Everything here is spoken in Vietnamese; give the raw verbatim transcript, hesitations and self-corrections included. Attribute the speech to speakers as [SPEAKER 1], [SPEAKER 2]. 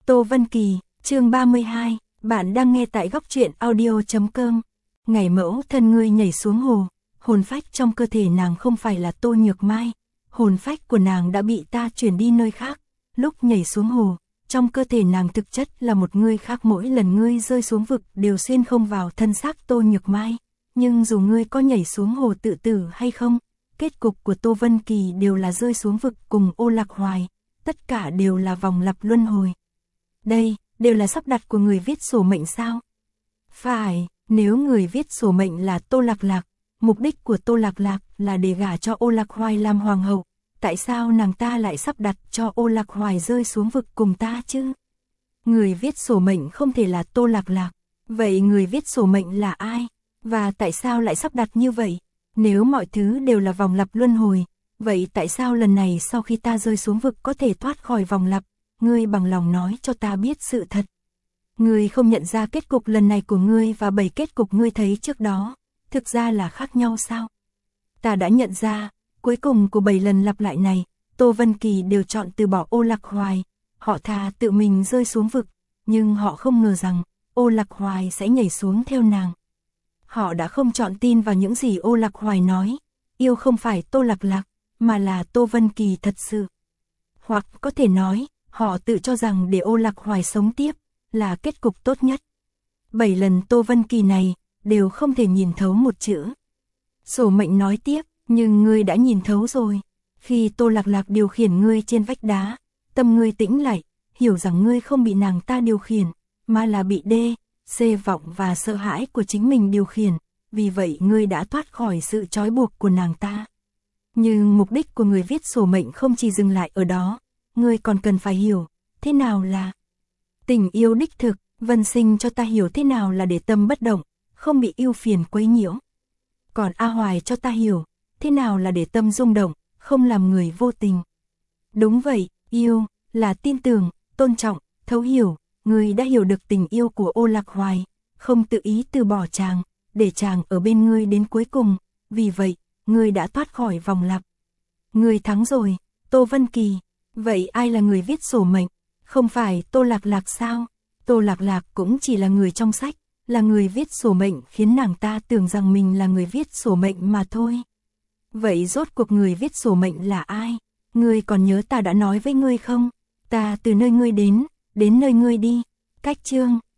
[SPEAKER 1] Tô Vân Kỳ, chương ba mươi hai, bạn đang nghe tại góc truyện audio chấm com. Ngày mẫu thân ngươi nhảy xuống hồ, hồn phách trong cơ thể nàng không phải là Tô Nhược Mai, hồn phách của nàng đã bị ta chuyển đi nơi khác. Lúc nhảy xuống hồ, trong cơ thể nàng thực chất là một ngươi khác, mỗi lần ngươi rơi xuống vực đều xuyên không vào thân xác Tô Nhược Mai. Nhưng dù ngươi có nhảy xuống hồ tự tử hay không, kết cục của Tô Vân Kỳ đều là rơi xuống vực cùng Ô Lạc Hoài, tất cả đều là vòng lặp luân hồi. Đây, đều là sắp đặt của người viết sổ mệnh sao? Phải, nếu người viết sổ mệnh là Tô Lạc Lạc, mục đích của Tô Lạc Lạc là để gả cho Ô Lạc Hoài làm hoàng hậu, tại sao nàng ta lại sắp đặt cho Ô Lạc Hoài rơi xuống vực cùng ta chứ? Người viết sổ mệnh không thể là Tô Lạc Lạc, vậy người viết sổ mệnh là ai? Và tại sao lại sắp đặt như vậy? Nếu mọi thứ đều là vòng lặp luân hồi, vậy tại sao lần này sau khi ta rơi xuống vực có thể thoát khỏi vòng lặp? Ngươi bằng lòng nói cho ta biết sự thật. Ngươi không nhận ra kết cục lần này của ngươi và bảy kết cục ngươi thấy trước đó, thực ra là khác nhau sao? Ta đã nhận ra, cuối cùng của bảy lần lặp lại này, Tô Vân Kỳ đều chọn từ bỏ Ô Lạc Hoài, họ thà tự mình rơi xuống vực, nhưng họ không ngờ rằng Ô Lạc Hoài sẽ nhảy xuống theo nàng. Họ đã không chọn tin vào những gì Ô Lạc Hoài nói, yêu không phải Tô Lạc Lạc, mà là Tô Vân Kỳ thật sự. Hoặc có thể nói, họ tự cho rằng để Ô Lạc Hoài sống tiếp là kết cục tốt nhất. Bảy lần Tô Vân Kỳ này đều không thể nhìn thấu một chữ. Sổ mệnh nói tiếp, nhưng ngươi đã nhìn thấu rồi. Khi Tô Lạc Lạc điều khiển ngươi trên vách đá, tâm ngươi tĩnh lại, hiểu rằng ngươi không bị nàng ta điều khiển, mà là bị đê, xê vọng và sợ hãi của chính mình điều khiển, vì vậy ngươi đã thoát khỏi sự trói buộc của nàng ta. Nhưng mục đích của người viết sổ mệnh không chỉ dừng lại ở đó, ngươi còn cần phải hiểu, thế nào là tình yêu đích thực. Vân Sinh cho ta hiểu thế nào là để tâm bất động, không bị ưu phiền quấy nhiễu. Còn A Hoài cho ta hiểu, thế nào là để tâm rung động, không làm người vô tình. Đúng vậy, yêu, là tin tưởng, tôn trọng, thấu hiểu, ngươi đã hiểu được tình yêu của Ô Lạc Hoài, không tự ý từ bỏ chàng, để chàng ở bên ngươi đến cuối cùng, vì vậy, ngươi đã thoát khỏi vòng lặp. Ngươi thắng rồi, Tô Vân Kỳ. Vậy ai là người viết sổ mệnh? Không phải Tô Lạc Lạc sao? Tô Lạc Lạc cũng chỉ là người trong sách, là người viết sổ mệnh khiến nàng ta tưởng rằng mình là người viết sổ mệnh mà thôi. Vậy rốt cuộc người viết sổ mệnh là ai? Ngươi còn nhớ ta đã nói với ngươi không? Ta từ nơi ngươi đến, đến nơi ngươi đi. Cách chương,